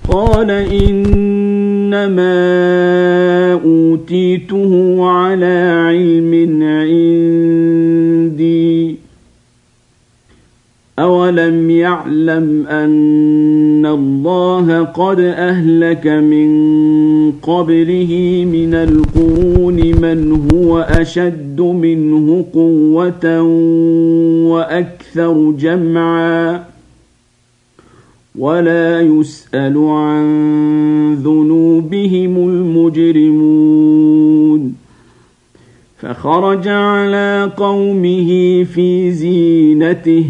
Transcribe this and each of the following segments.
قال إنما أوتيته على علم عندي أولم يعلم أن الله قد أهلك من قبله من القرون من هو أشد منه قوة وأكثر جمعا ولا يسأل عن ذنوبهم المجرمون فخرج على قومه في زينته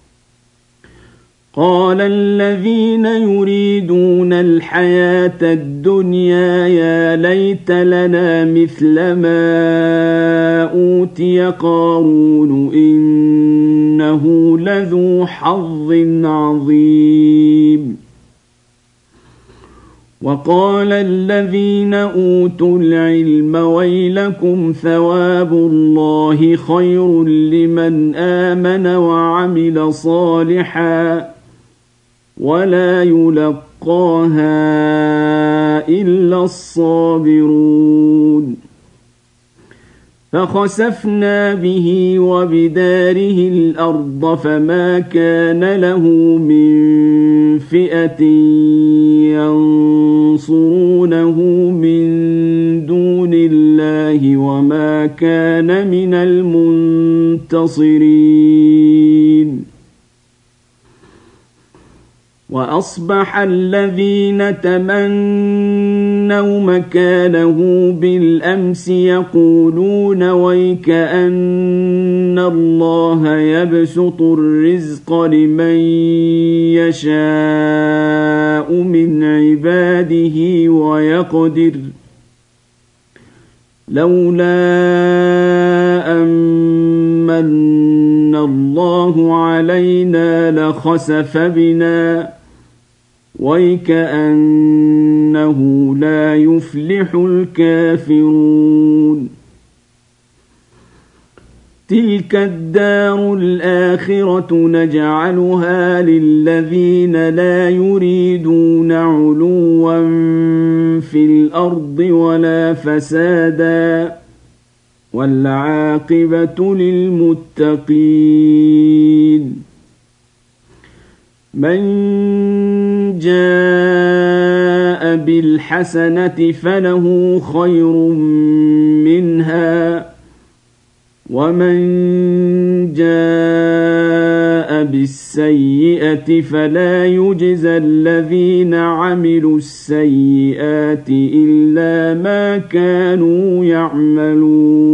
قال الذين يريدون الحياة الدنيا يا ليت لنا مثل ما أوتي قارون إنه لذو حظ عظيم وقال الذين أوتوا العلم ويلكم ثواب الله خير لمن آمن وعمل صالحا ولا يلقاها إلا الصابرون فخسفنا به وبداره الأرض فما كان له من فئة ينصرونه من دون الله وما كان من المنتصرين وأصبح الذين تمنوا مكانه بالأمس يقولون ويكأن الله يبسط الرزق لمن يشاء من عباده ويقدر لولا أمن الله علينا لخسف بنا ويكأنه لا يفلح الكافرون تلك الدار الآخرة نجعلها للذين لا يريدون علوا في الأرض ولا فسادا والعاقبة للمتقين من جاء بالحسنة فله خير منها ومن جاء بالسيئة فلا يجزى الذين عملوا السيئات إلا ما كانوا يعملون